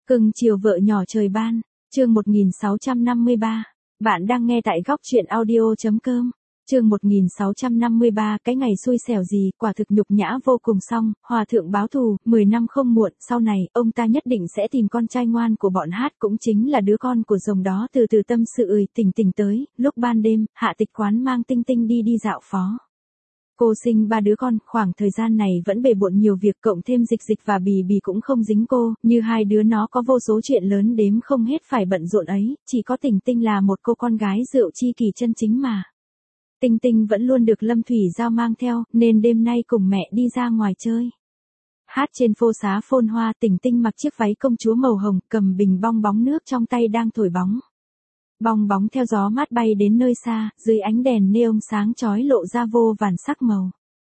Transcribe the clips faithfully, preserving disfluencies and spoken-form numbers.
Cưng chiều vợ nhỏ trời ban, chương một nghìn sáu trăm năm mươi ba. Bạn đang nghe tại góc truyện audio.com. Chương một nghìn sáu trăm năm mươi ba, cái ngày xui xẻo gì, quả thực nhục nhã vô cùng. Xong, hòa thượng báo thù, mười năm không muộn, sau này, ông ta nhất định sẽ tìm con trai ngoan của bọn hát, cũng chính là đứa con của rồng đó. Từ từ tâm sự ơi, tỉnh tỉnh tới, lúc ban đêm, Hạ Tịch Quán mang Tinh Tinh đi đi dạo phó. Cô sinh ba đứa con, khoảng thời gian này vẫn bề bộn nhiều việc, cộng thêm Dịch Dịch và Bì Bì cũng không dính cô, như hai đứa nó có vô số chuyện lớn đếm không hết phải bận rộn ấy, chỉ có Tình Tinh là một cô con gái rượu chi kỳ chân chính mà. Tinh Tinh vẫn luôn được Lâm Thủy Giao mang theo, nên đêm nay cùng mẹ đi ra ngoài chơi. Hát trên phô xá phôn hoa, Tình Tinh mặc chiếc váy công chúa màu hồng, cầm bình bong bóng nước trong tay đang thổi bóng. Bong bóng theo gió mát bay đến nơi xa, dưới ánh đèn neon sáng chói lộ ra vô vàn sắc màu.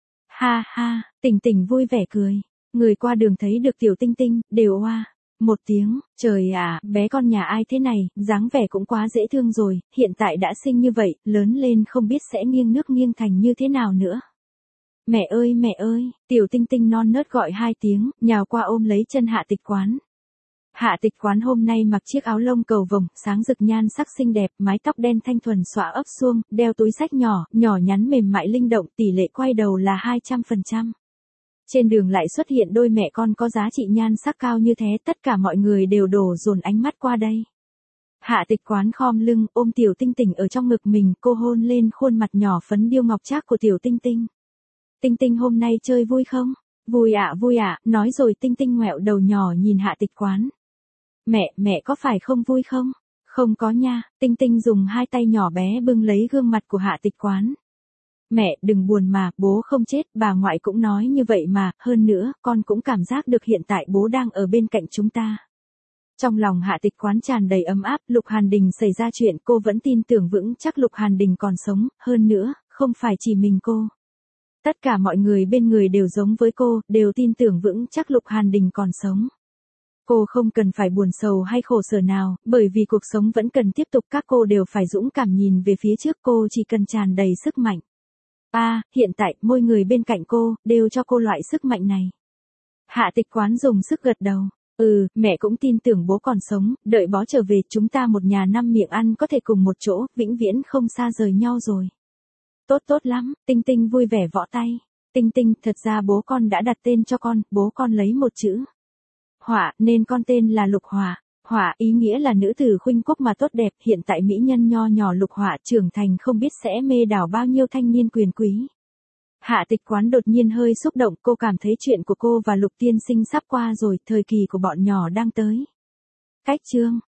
Ha ha, Tình Tình vui vẻ cười. Người qua đường thấy được tiểu Tinh Tinh, đều oa một tiếng, trời ạ, bé con nhà ai thế này, dáng vẻ cũng quá dễ thương rồi, hiện tại đã xinh như vậy, lớn lên không biết sẽ nghiêng nước nghiêng thành như thế nào nữa. Mẹ ơi mẹ ơi, tiểu Tinh Tinh non nớt gọi hai tiếng, nhào qua ôm lấy chân Hạ Tịch Quán. Hạ Tịch Quán hôm nay mặc chiếc áo lông cầu vồng, sáng rực nhan sắc xinh đẹp, mái tóc đen thanh thuần xõa ấp suông, đeo túi xách nhỏ, nhỏ nhắn mềm mại linh động, tỷ lệ quay đầu là hai trăm phần trăm. Trên đường lại xuất hiện đôi mẹ con có giá trị nhan sắc cao như thế, tất cả mọi người đều đổ dồn ánh mắt qua đây. Hạ Tịch Quán khom lưng, ôm tiểu Tinh Tinh ở trong ngực mình, cô hôn lên khuôn mặt nhỏ phấn điêu ngọc trác của tiểu Tinh Tinh. Tinh Tinh hôm nay chơi vui không? Vui ạ vui ạ, nói rồi Tinh Tinh ngoẹo đầu nhỏ nhìn Hạ Tịch Quán. Mẹ, mẹ có phải không vui không? Không có nha, Tinh Tinh dùng hai tay nhỏ bé bưng lấy gương mặt của Hạ Tịch Quán. Mẹ, đừng buồn mà, bố không chết, bà ngoại cũng nói như vậy mà, hơn nữa, con cũng cảm giác được hiện tại bố đang ở bên cạnh chúng ta. Trong lòng Hạ Tịch Quán tràn đầy ấm áp, Lục Hàn Đình xảy ra chuyện cô vẫn tin tưởng vững chắc Lục Hàn Đình còn sống, hơn nữa, không phải chỉ mình cô. Tất cả mọi người bên người đều giống với cô, đều tin tưởng vững chắc Lục Hàn Đình còn sống. Cô không cần phải buồn sầu hay khổ sở nào, bởi vì cuộc sống vẫn cần tiếp tục, các cô đều phải dũng cảm nhìn về phía trước, cô chỉ cần tràn đầy sức mạnh. A, à, hiện tại, mỗi người bên cạnh cô, đều cho cô loại sức mạnh này. Hạ Tịch Quán dùng sức gật đầu. Ừ, mẹ cũng tin tưởng bố còn sống, đợi bố trở về, chúng ta một nhà năm miệng ăn có thể cùng một chỗ, vĩnh viễn không xa rời nhau rồi. Tốt tốt lắm, Tinh Tinh vui vẻ võ tay. Tinh Tinh, thật ra bố con đã đặt tên cho con, bố con lấy một chữ Hỏa, nên con tên là Lục Hỏa. Hỏa ý nghĩa là nữ tử khuynh quốc mà tốt đẹp, hiện tại mỹ nhân nho nhỏ Lục Hỏa trưởng thành không biết sẽ mê đảo bao nhiêu thanh niên quyền quý. Hạ Tịch Quán đột nhiên hơi xúc động, cô cảm thấy chuyện của cô và Lục tiên sinh sắp qua rồi, thời kỳ của bọn nhỏ đang tới. Cách chương